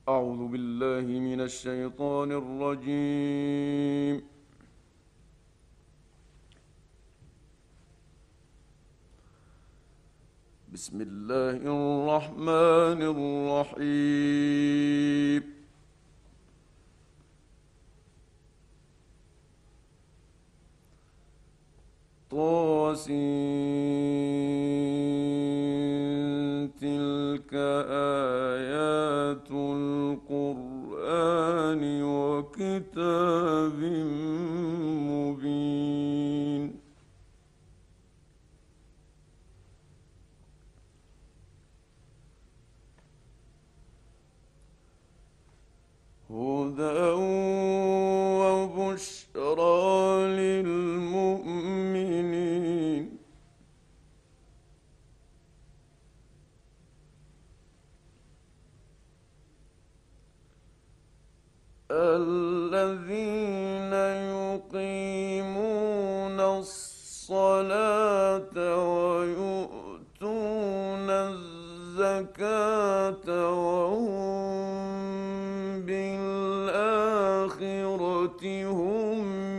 أعوذ بالله من الشيطان الرجيم. بسم الله الرحمن الرحيم. تلك آيات القرآن وكتاب مبين. هدى وبشرى للمؤمنين. الذين يقيمون الصلاة ويؤتون الزكاة وهم بالآخرة هم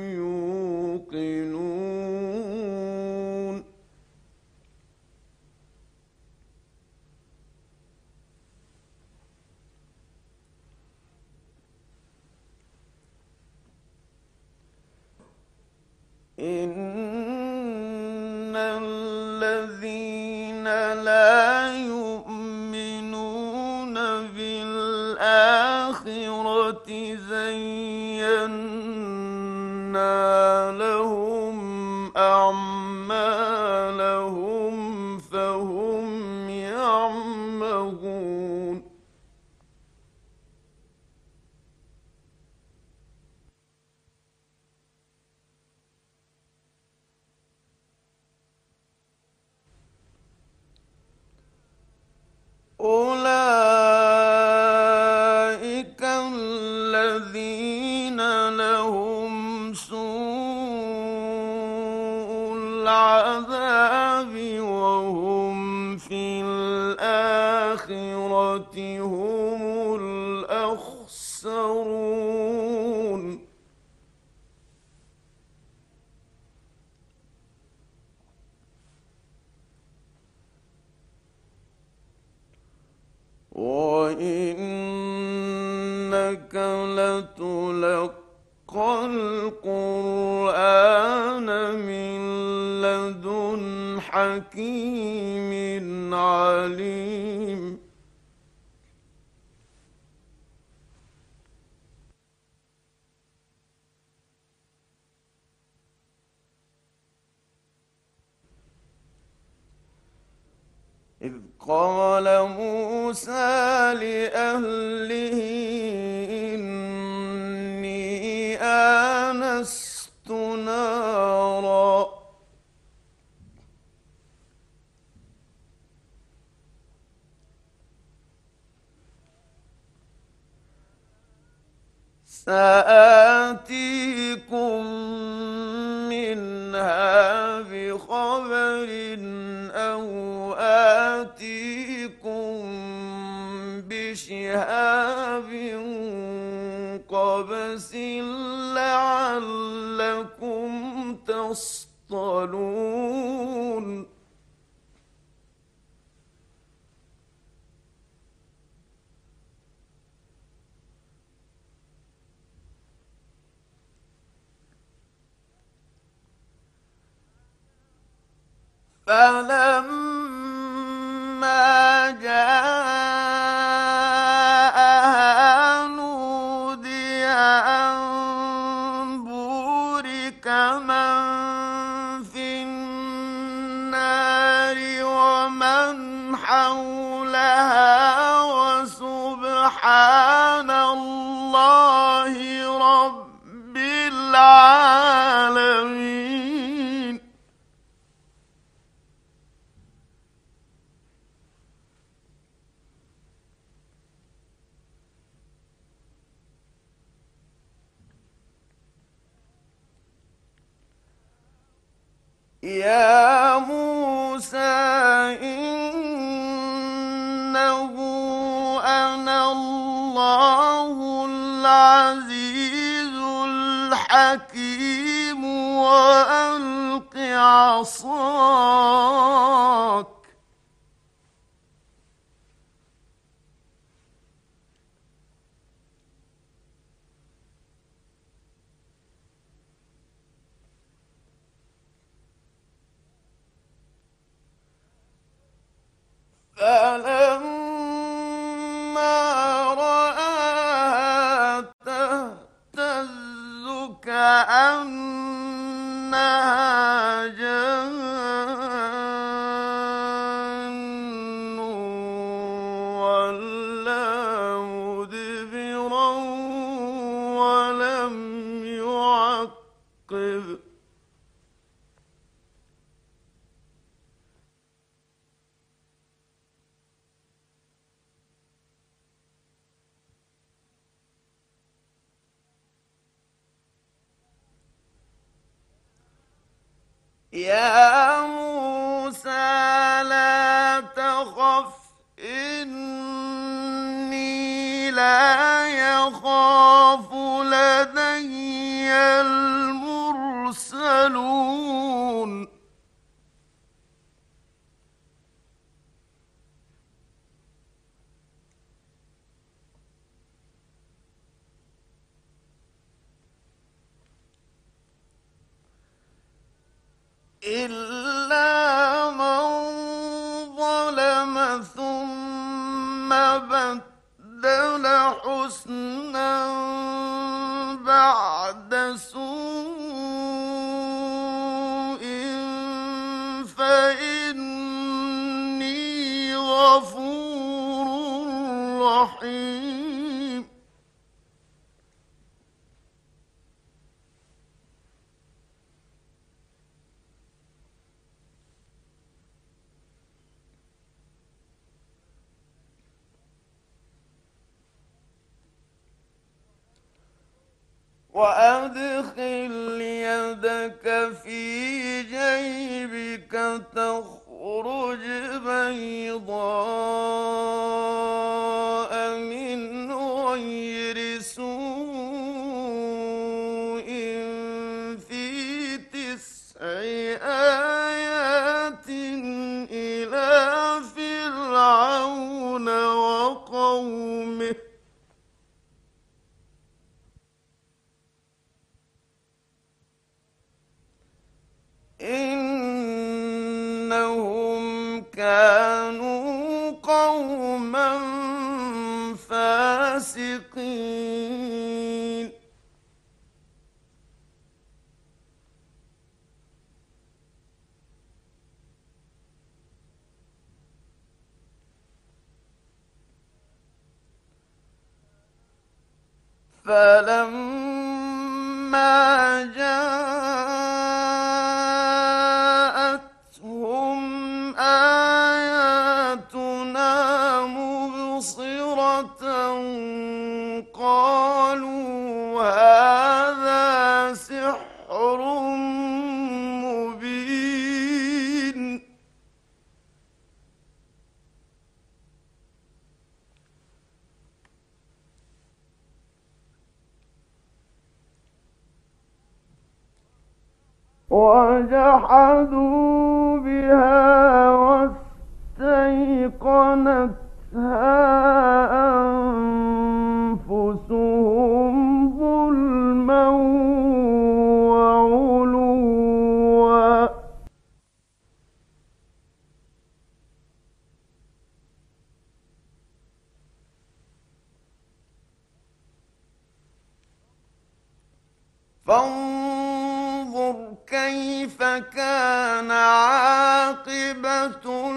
يوقنون. إن الذين لا يؤمنون بالآخرة زينا لهم أعمالهم فهم يعمهون. أولئك الذين لهم سوء العذاب وهم في الآخرة هم الأخسرون. وإنك لتلقى القرآن من لدن حكيم عليم. إذ قال موسى لأهله إني آنست نارا سآتيكم منها بخبر أو آتيكم بشهاب قبس لعلكم تصطلون. فلما جاءها نودي أن بورك من في النار ومن حولها وسبحان الله رب العالمين. يا موسى إنه أنا الله الله العزيز الحكيم وألق عصاك. فلما رآها تهتز كأنها جان ولا مدبرا ولم يعقب. يا موسى لا تخف إني لا يخاف لدي المرسلون. إلا من ظلم ثم بدل حسنا بعد سوء فإني غفور رحيم. وأدخل يدك في جيبك تخرج بيضاء من غير سوء في 9 آيات إلى فرعون وقومه إنهم كانوا قوما فاسقين. فلما جاءتهم آياتنا مبصرة قالوا هذا سحر مبين. وجحدوا بها واستيقنتها أنفسهم ظلما وعلوا. فانظر كيف كان عاقبة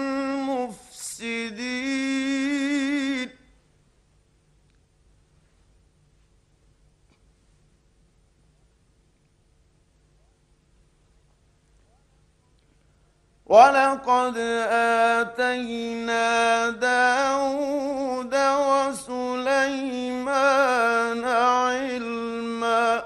المفسدين. ولقد آتينا داود وسليمان علما.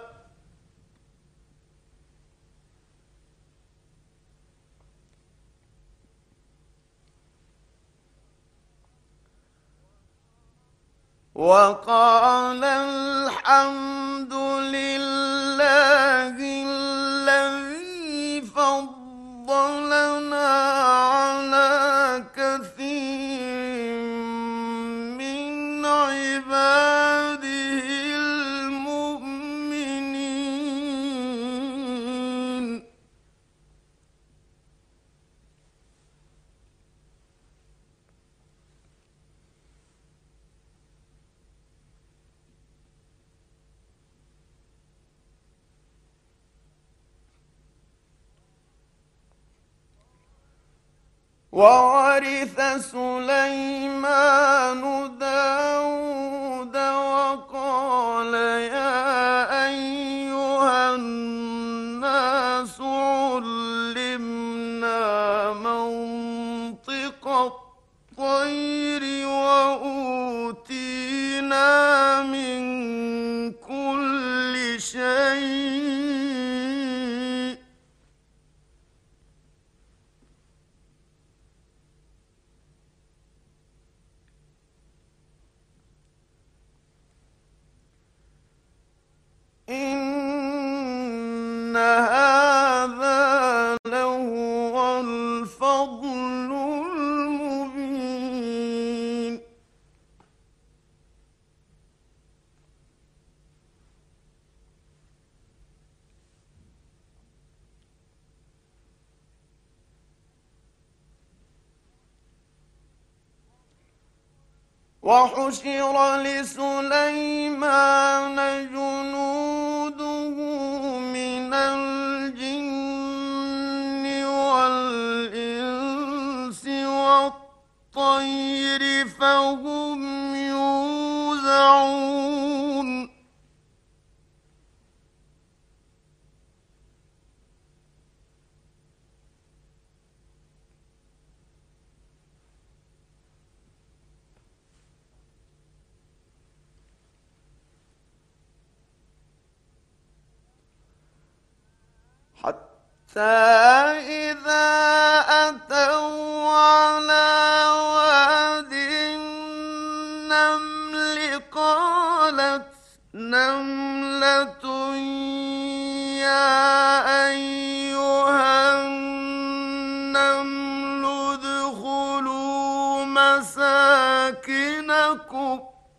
وقال الحمد لله الذي فضلنا على كثير من عباده المؤمنين. وورث سليمان داود وقال يا أيها الناس علمنا منطق الطير وأوتينا من كل شيء إن هذا لهو الفضل المبين. وحشر لسليمان جنوده من الجن والإنس والطير فهم يوزعون. حتى إذا أتوا على واد النمل قالت نملة يا أيها النمل ادخلوا مساكنكم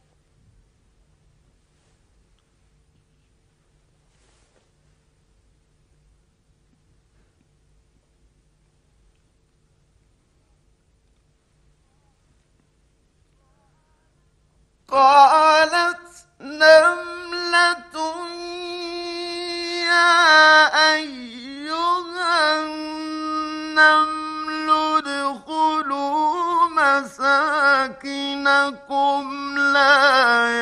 قالت نملة يا أيها النمل ادخلوا مساكنكم لا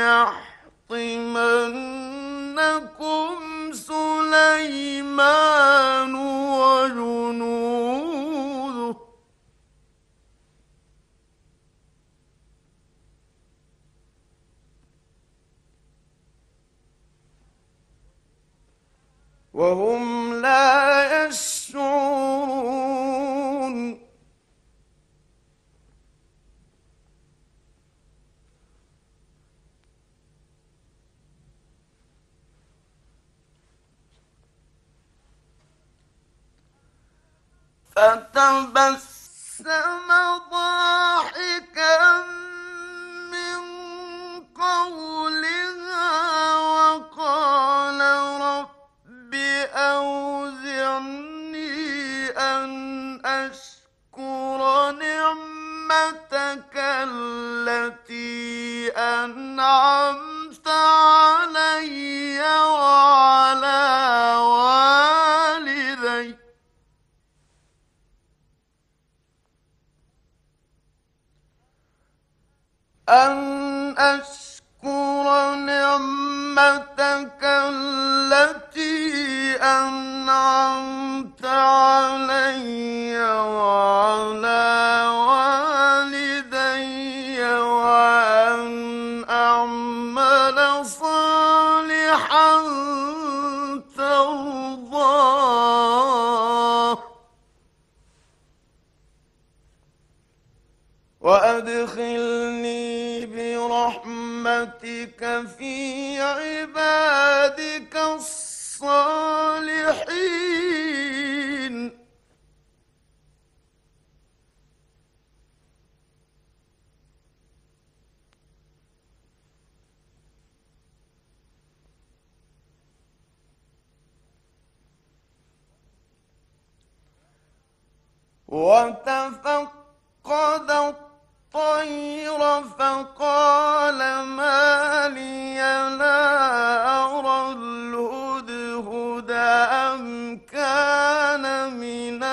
يحطمنكم سليمان وجنوده وهم لا يشعرون. فتبسم ضاحكا من قولها وقال رب أوزعني أن أشكر نعمتك التي أنعمت علي وعلى والدي أن أشكر نعمتك التي أنعمت علي وعلى والدي وأن أعمل صالحا ترضاه وأدخلني برحمتك برحمتك في عبادك الصالحين. وتفقد الطير فقال ما لي لا أرى الهدهد أم كان من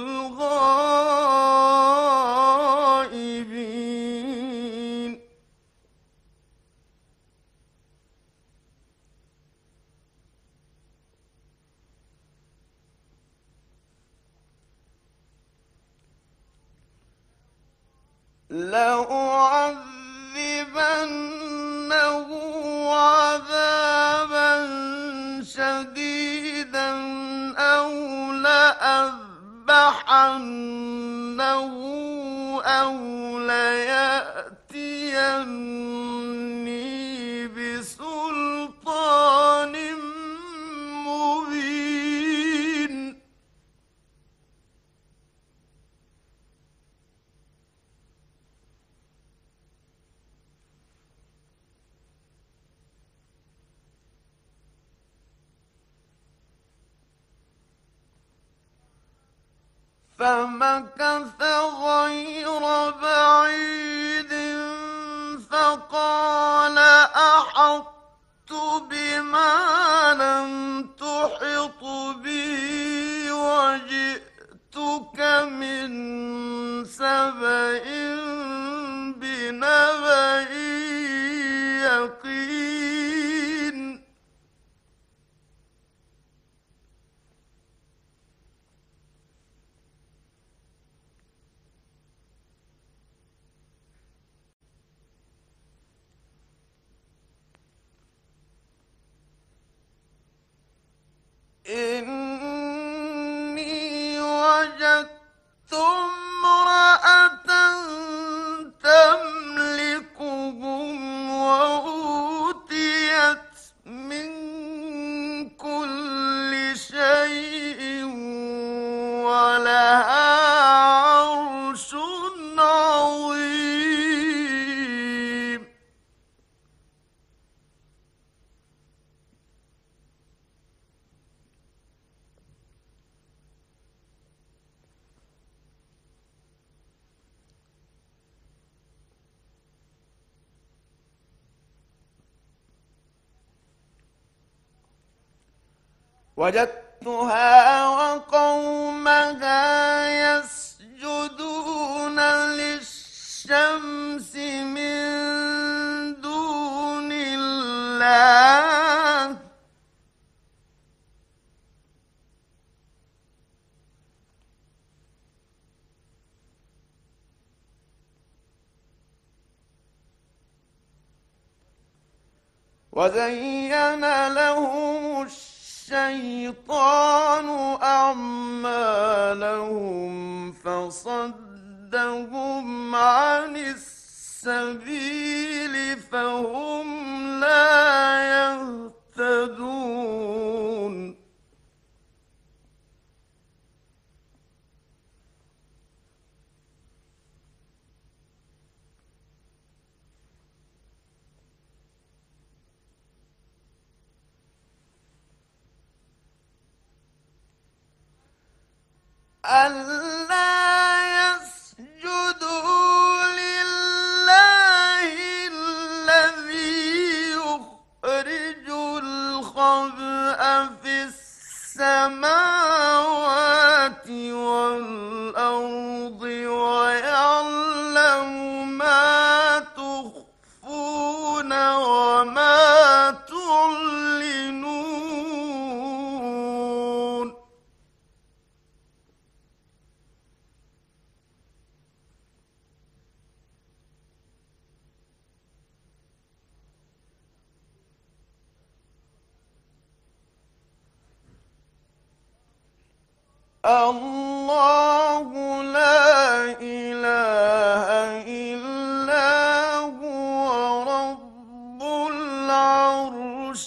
الغائبين. لأعذبنه عذابا شديدا أو لأذبحنه أو ليأتيني بسلطان مبين. فمكث غير بعيد فقال أحطت بما لم تحط به وجئتك من سبأ بنبأ يقين. إني وجدت امرأة تملكهم وأوتيت من كل شيء ولها عرش عظيم. وجدتها وقومها يسجدون للشمس من دون الله وزين لهم الشيطان أعمالهم فصدهم عن السبيل فهم لا يهتدون. ألا يسجدوا لله الذي يخرج الخبأ في السماوات والأرض ويعلم ما تخفون وما تعلنون. الله لا إله إلا هو رب العرش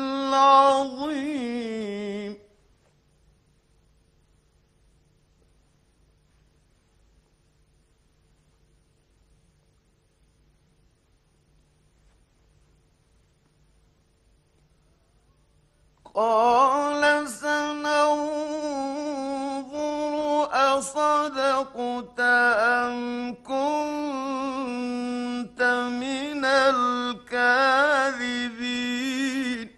العظيم قال سننظر أصدقت أم كنت من الكاذبين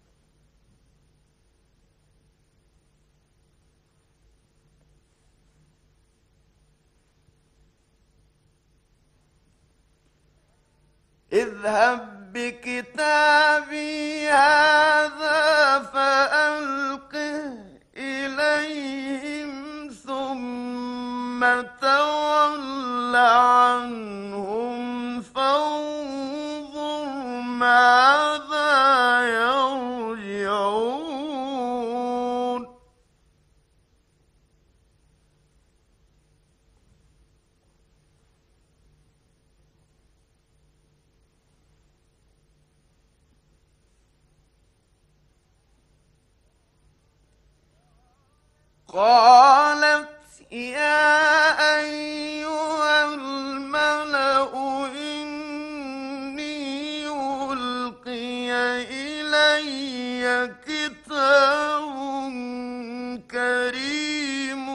اذهب بكتابي هذا فألقه إليهم ثم تول عنهم فانظر ماذا يرجعون قالت يا أيها الملأ إني ألقي إلي كتاب كريم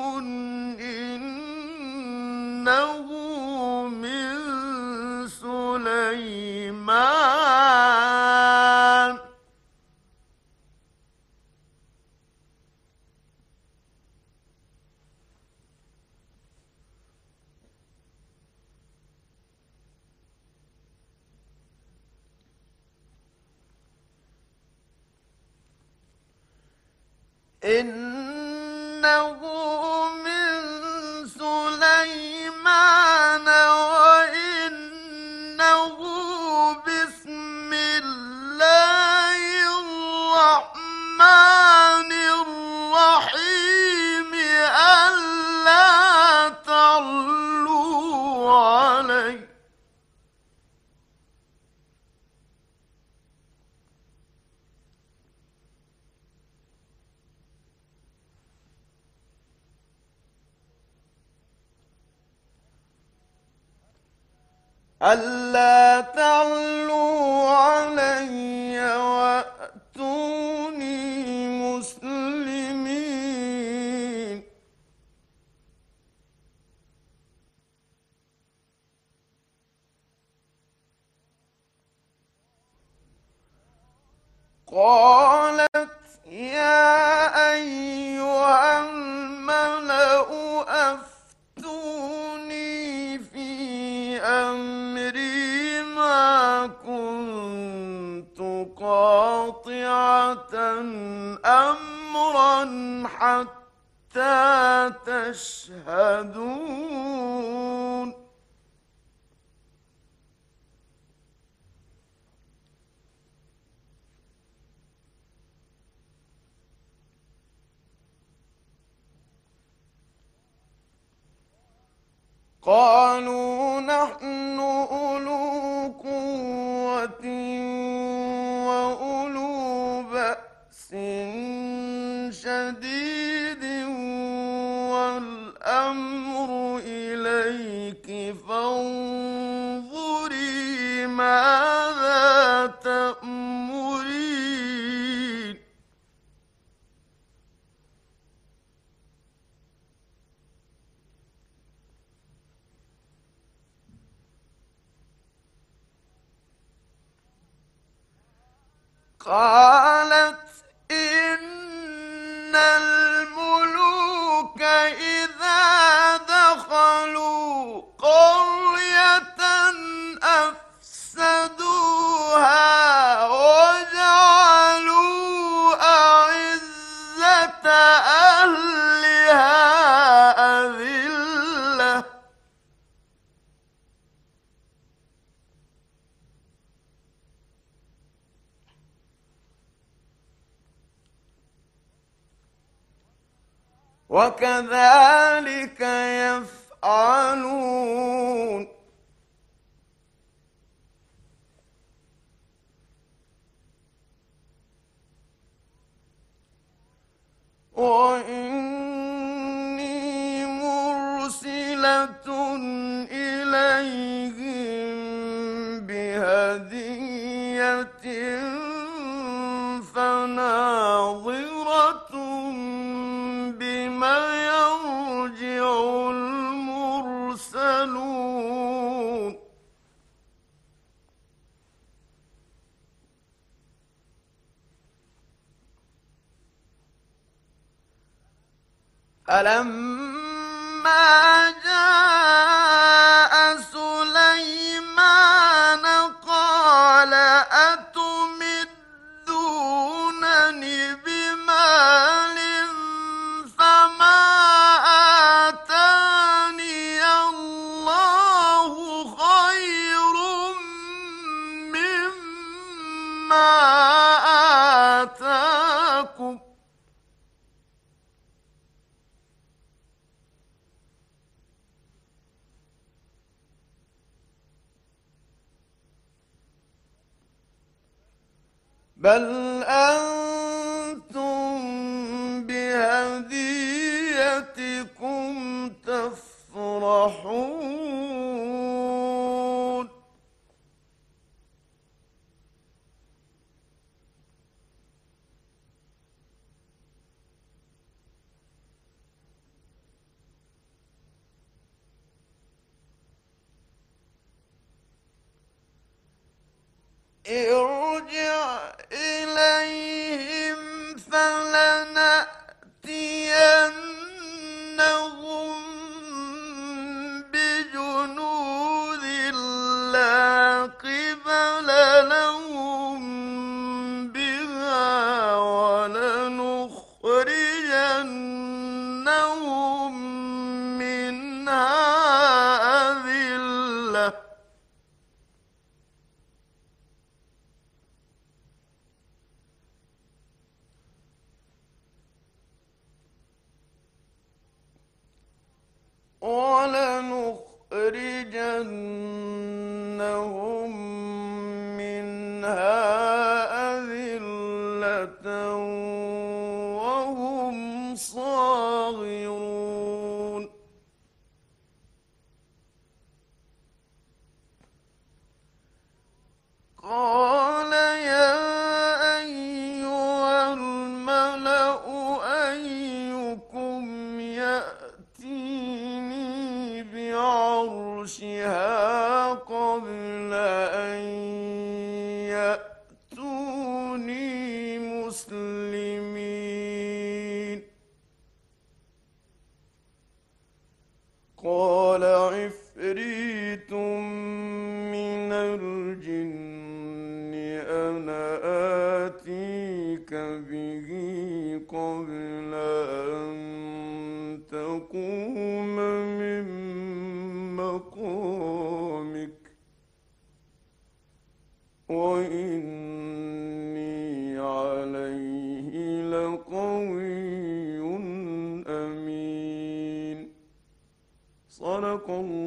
إنه من سليمان إنه من سليمان وإنه بسم الله الرحمن الرحيم ألا تعلوا علي ألا تعلوا علي وأتوني مسلمين قالت يا أيها الملأ أفتوني في أمري ما كنت قاطعة أمرا حتى تشهدون قالوا نحن أولو قوة وأولو بأس شديد والأمر إليك فانظري ماذا تأمرين قالت إن الملوك إذا دخلوا قرية أفسدوها وجعلوا أعزة أهلها أذلة وكذلك يفعلون وإني مرسلة إليهم بهدية فناظرة بما يرجع المرسلون فلما جاء سليمان قال أتمدونني بمال فما آتاني الله خير مما آتاكم بل أنتم بهديتكم تفرحون ارجع إليهم فلنأتينهم بجنود لا قبل لهم بها ولنخرجنهم منها أذلة ولنخرجنهم منها أذلة وهم صاغرون قال يا أيها الملأ أيكم يأتيني بعرشها قبل أن يأتوني مسلمين قال عفريت من الجن أنا آتيك به قبل أن تقوم من مقامك وإني عليه لقوي أمين صدق الله